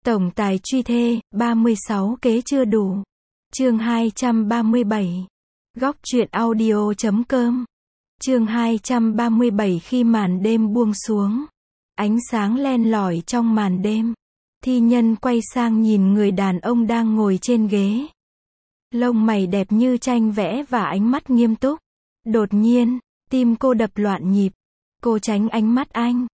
Tổng tài truy thê, 36 kế chưa đủ. Chương 237. Góc truyện audio.com. Chương 237. Khi màn đêm buông xuống, ánh sáng len lỏi trong màn đêm, thi nhân quay sang nhìn người đàn ông đang ngồi trên ghế. Lông mày đẹp như tranh vẽ và ánh mắt nghiêm túc. Đột nhiên, tim cô đập loạn nhịp. Cô tránh ánh mắt anh.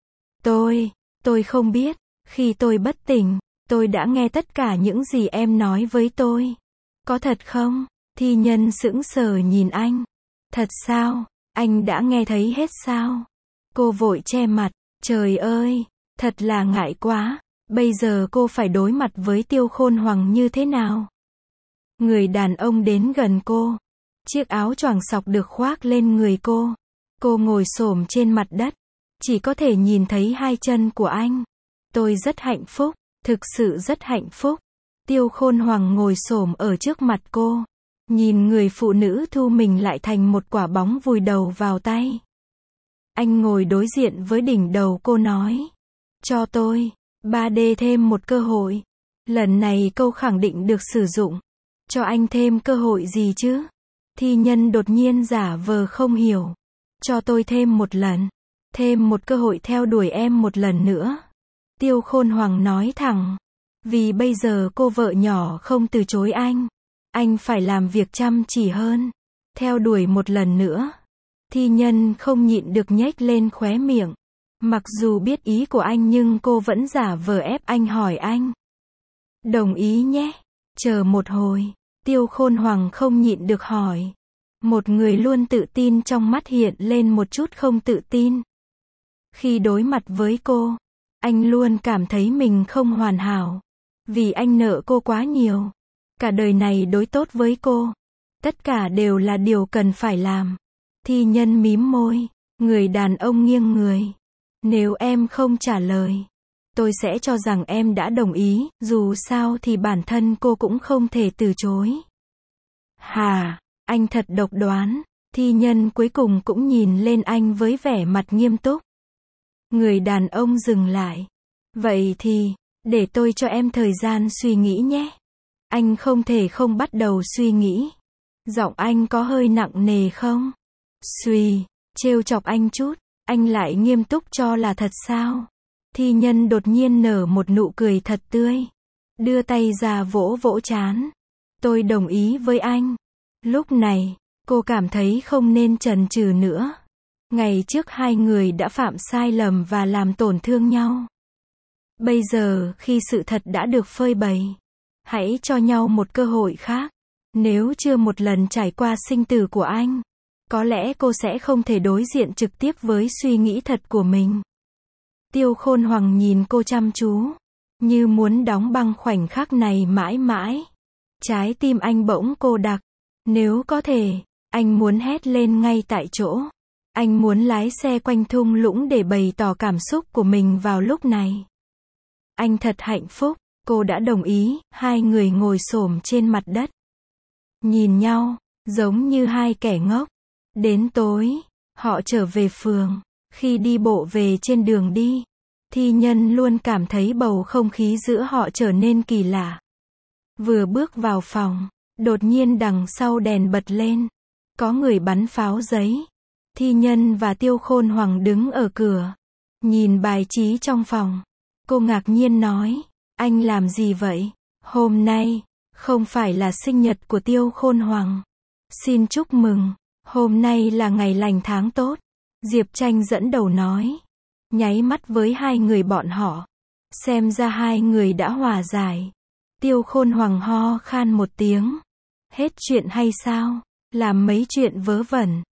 Tôi không biết, khi tôi bất tỉnh, tôi đã nghe tất cả những gì em nói với tôi. Có thật không? Thi nhân sững sờ nhìn anh. Thật sao? Anh đã nghe thấy hết sao? Cô vội che mặt. Trời ơi, thật là ngại quá. Bây giờ cô phải đối mặt với Tiêu Khôn Hoàng như thế nào? Người đàn ông đến gần cô. Chiếc áo choàng sọc được khoác lên người cô. Cô ngồi xổm trên mặt đất, chỉ có thể nhìn thấy hai chân của anh. Tôi rất hạnh phúc, thực sự rất hạnh phúc. Tiêu Khôn Hoàng ngồi xổm ở trước mặt cô, nhìn người phụ nữ thu mình lại thành một quả bóng vùi đầu vào tay. Anh ngồi đối diện với đỉnh đầu cô nói. Cho tôi, 3D thêm một cơ hội. Lần này câu khẳng định được sử dụng. Cho anh thêm cơ hội gì chứ? Thi nhân đột nhiên giả vờ không hiểu. Cho tôi thêm một lần. Thêm một cơ hội theo đuổi em một lần nữa. Tiêu Khôn Hoàng nói thẳng. Vì bây giờ cô vợ nhỏ không từ chối anh. Anh phải làm việc chăm chỉ hơn. Theo đuổi một lần nữa. Thi nhân không nhịn được nhếch lên khóe miệng. Mặc dù biết ý của anh nhưng cô vẫn giả vờ ép anh hỏi anh. Đồng ý nhé. Chờ một hồi. Tiêu Khôn Hoàng không nhịn được hỏi. Một người luôn tự tin trong mắt hiện lên một chút không tự tin. Khi đối mặt với cô, anh luôn cảm thấy mình không hoàn hảo. Vì anh nợ cô quá nhiều. Cả đời này đối tốt với cô. Tất cả đều là điều cần phải làm. Thi nhân mím môi. Người đàn ông nghiêng người. Nếu em không trả lời, tôi sẽ cho rằng em đã đồng ý. Dù sao thì bản thân cô cũng không thể từ chối. Hà, anh thật độc đoán. Thi nhân cuối cùng cũng nhìn lên anh với vẻ mặt nghiêm túc. Người đàn ông dừng lại. Vậy thì, để tôi cho em thời gian suy nghĩ nhé. Anh không thể không bắt đầu suy nghĩ. Giọng anh có hơi nặng nề không? Trêu chọc anh chút. Anh lại nghiêm túc cho là thật sao? Thi nhân đột nhiên nở một nụ cười thật tươi. Đưa tay ra vỗ vỗ trán. Tôi đồng ý với anh. Lúc này, cô cảm thấy không nên chần chừ nữa. Ngày trước hai người đã phạm sai lầm và làm tổn thương nhau. Bây giờ, khi sự thật đã được phơi bày, hãy cho nhau một cơ hội khác. Nếu chưa một lần trải qua sinh tử của anh, có lẽ cô sẽ không thể đối diện trực tiếp với suy nghĩ thật của mình. Tiêu Khôn Hoàng nhìn cô chăm chú, như muốn đóng băng khoảnh khắc này mãi mãi. Trái tim anh bỗng cô đặc. Nếu có thể, anh muốn hét lên ngay tại chỗ. Anh muốn lái xe quanh thung lũng để bày tỏ cảm xúc của mình vào lúc này. Anh thật hạnh phúc, cô đã đồng ý. Hai người ngồi xổm trên mặt đất, nhìn nhau, giống như hai kẻ ngốc. Đến tối, họ trở về phường. Khi đi bộ về trên đường đi, thi nhân luôn cảm thấy bầu không khí giữa họ trở nên kỳ lạ. Vừa bước vào phòng, đột nhiên đằng sau đèn bật lên. Có người bắn pháo giấy. Thi nhân và Tiêu Khôn Hoàng đứng ở cửa, nhìn bài trí trong phòng. Cô ngạc nhiên nói, anh làm gì vậy? Hôm nay, không phải là sinh nhật của Tiêu Khôn Hoàng. Xin chúc mừng, hôm nay là ngày lành tháng tốt. Diệp Tranh dẫn đầu nói, nháy mắt với hai người bọn họ. Xem ra hai người đã hòa giải. Tiêu Khôn Hoàng ho khan một tiếng. Hết chuyện hay sao? Làm mấy chuyện vớ vẩn.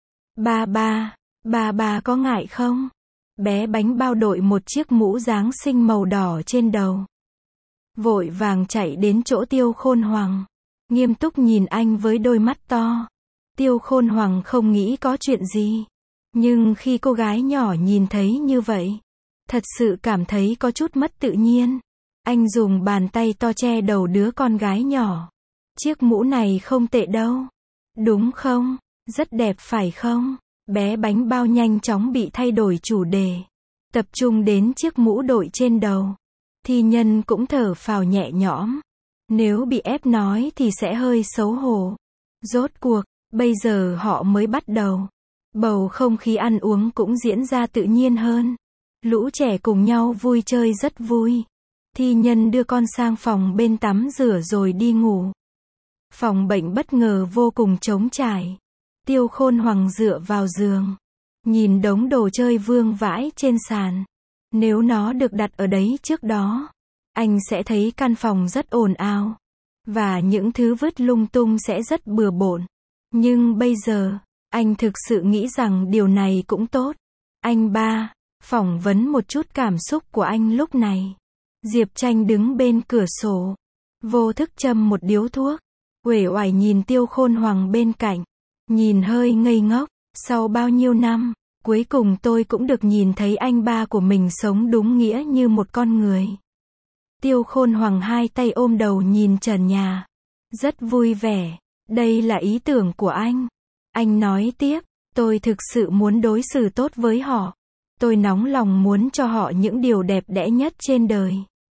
Ba có ngại không? Bé bánh bao đội một chiếc mũ Giáng sinh màu đỏ trên đầu. Vội vàng chạy đến chỗ Tiêu Khôn Hoàng. Nghiêm túc nhìn anh với đôi mắt to. Tiêu Khôn Hoàng không nghĩ có chuyện gì. Nhưng khi cô gái nhỏ nhìn thấy như vậy, thật sự cảm thấy có chút mất tự nhiên. Anh dùng bàn tay to che đầu đứa con gái nhỏ. Chiếc mũ này không tệ đâu. Đúng không? Rất đẹp phải không? Bé bánh bao nhanh chóng bị thay đổi chủ đề. Tập trung đến chiếc mũ đội trên đầu. Thi Nhân cũng thở phào nhẹ nhõm. Nếu bị ép nói thì sẽ hơi xấu hổ. Rốt cuộc, bây giờ họ mới bắt đầu. Bầu không khí ăn uống cũng diễn ra tự nhiên hơn. Lũ trẻ cùng nhau vui chơi rất vui. Thi Nhân đưa con sang phòng bên tắm rửa rồi đi ngủ. Phòng bệnh bất ngờ vô cùng trống trải. Tiêu Khôn Hoàng dựa vào giường. Nhìn đống đồ chơi vương vãi trên sàn. Nếu nó được đặt ở đấy trước đó, anh sẽ thấy căn phòng rất ồn ào. Và những thứ vứt lung tung sẽ rất bừa bộn. Nhưng bây giờ, anh thực sự nghĩ rằng điều này cũng tốt. Anh ba, phỏng vấn một chút cảm xúc của anh lúc này. Diệp Tranh đứng bên cửa sổ. Vô thức châm một điếu thuốc. Uể oải nhìn Tiêu Khôn Hoàng bên cạnh. Nhìn hơi ngây ngốc. Sau bao nhiêu năm, cuối cùng tôi cũng được nhìn thấy anh ba của mình sống đúng nghĩa như một con người. Tiêu Khôn Hoàng hai tay ôm đầu nhìn trần nhà. Rất vui vẻ. Đây là ý tưởng của anh. Anh nói tiếp, tôi thực sự muốn đối xử tốt với họ. Tôi nóng lòng muốn cho họ những điều đẹp đẽ nhất trên đời.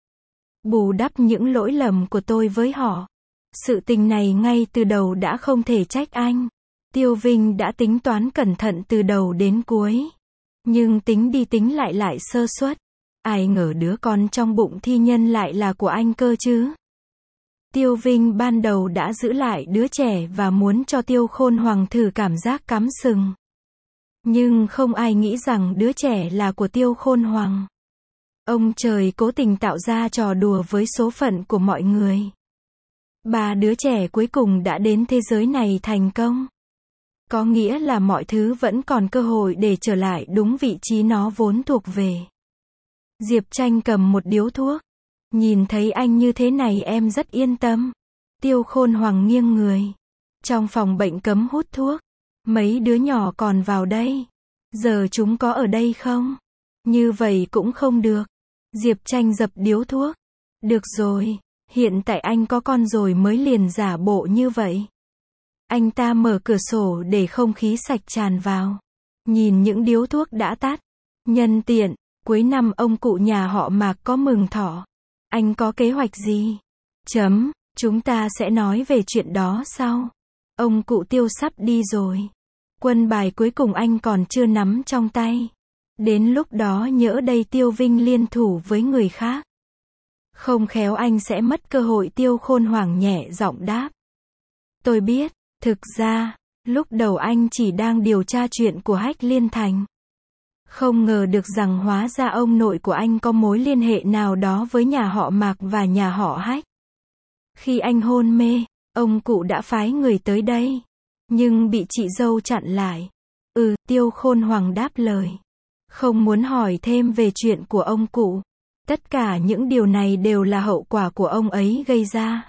Bù đắp những lỗi lầm của tôi với họ. Sự tình này ngay từ đầu đã không thể trách anh. Tiêu Vinh đã tính toán cẩn thận từ đầu đến cuối. Nhưng tính đi tính lại sơ suất. Ai ngờ đứa con trong bụng Thi Nhân lại là của anh cơ chứ. Tiêu Vinh ban đầu đã giữ lại đứa trẻ và muốn cho Tiêu Khôn Hoàng thử cảm giác cắm sừng. Nhưng không ai nghĩ rằng đứa trẻ là của Tiêu Khôn Hoàng. Ông trời cố tình tạo ra trò đùa với số phận của mọi người. 3 đứa trẻ cuối cùng đã đến thế giới này thành công. Có nghĩa là mọi thứ vẫn còn cơ hội để trở lại đúng vị trí nó vốn thuộc về. Diệp Tranh cầm một điếu thuốc. Nhìn thấy anh như thế này em rất yên tâm. Tiêu Khôn Hoàng nghiêng người. Trong phòng bệnh cấm hút thuốc. Mấy đứa nhỏ còn vào đây. Giờ chúng có ở đây không? Như vậy cũng không được. Diệp Tranh dập điếu thuốc. Được rồi. Hiện tại anh có con rồi mới liền giả bộ như vậy. Anh ta mở cửa sổ để không khí sạch tràn vào. Nhìn những điếu thuốc đã tắt. Nhân tiện, cuối năm ông cụ nhà họ Mạc có mừng thọ. Anh có kế hoạch gì? Chúng ta sẽ nói về chuyện đó sau. Ông cụ Tiêu sắp đi rồi. Quân bài cuối cùng anh còn chưa nắm trong tay. Đến lúc đó nhỡ đây Tiêu Vinh liên thủ với người khác. Không khéo anh sẽ mất cơ hội. Tiêu Khôn Hoàng nhẹ giọng đáp. Tôi biết, thực ra, lúc đầu anh chỉ đang điều tra chuyện của Hách Liên Thành. Không ngờ được rằng hóa ra ông nội của anh có mối liên hệ nào đó với nhà họ Mạc và nhà họ Hách. Khi anh hôn mê, ông cụ đã phái người tới đây. Nhưng bị chị dâu chặn lại. Tiêu Khôn Hoàng đáp lời. Không muốn hỏi thêm về chuyện của ông cụ. Tất cả những điều này đều là hậu quả của ông ấy gây ra.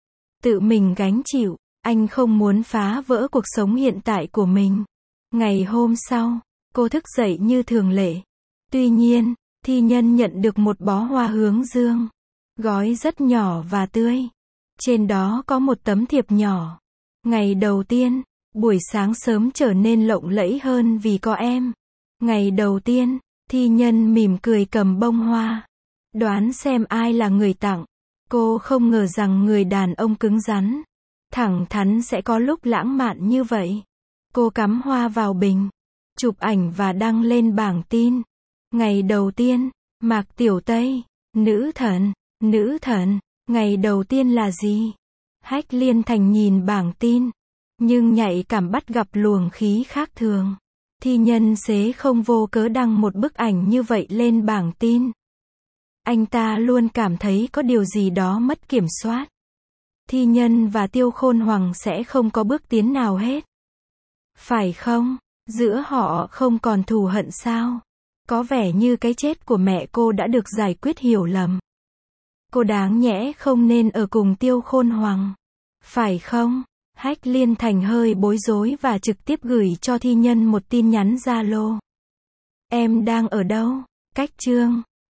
Tự mình gánh chịu, anh không muốn phá vỡ cuộc sống hiện tại của mình. Ngày hôm sau, cô thức dậy như thường lệ. Tuy nhiên, Thi Nhân nhận được một bó hoa hướng dương. Gói rất nhỏ và tươi. Trên đó có một tấm thiệp nhỏ. Ngày đầu tiên, buổi sáng sớm trở nên lộng lẫy hơn vì có em. Ngày đầu tiên, Thi Nhân mỉm cười cầm bông hoa. Đoán xem ai là người tặng. Cô không ngờ rằng người đàn ông cứng rắn, thẳng thắn sẽ có lúc lãng mạn như vậy. Cô cắm hoa vào bình, chụp ảnh và đăng lên bảng tin. Ngày đầu tiên, Mạc Tiểu Tây, nữ thần, ngày đầu tiên là gì? Hách Liên Thành nhìn bảng tin, nhưng nhạy cảm bắt gặp luồng khí khác thường. Thi Nhân xế không vô cớ đăng một bức ảnh như vậy lên bảng tin. Anh ta luôn cảm thấy có điều gì đó mất kiểm soát. Thi Nhân và Tiêu Khôn Hoàng sẽ không có bước tiến nào hết. Phải không? Giữa họ không còn thù hận sao? Có vẻ như cái chết của mẹ cô đã được giải quyết hiểu lầm. Cô đáng nhẽ không nên ở cùng Tiêu Khôn Hoàng. Phải không? Hách Liên Thành hơi bối rối và trực tiếp gửi cho Thi Nhân một tin nhắn Zalo. Em đang ở đâu? Cách chương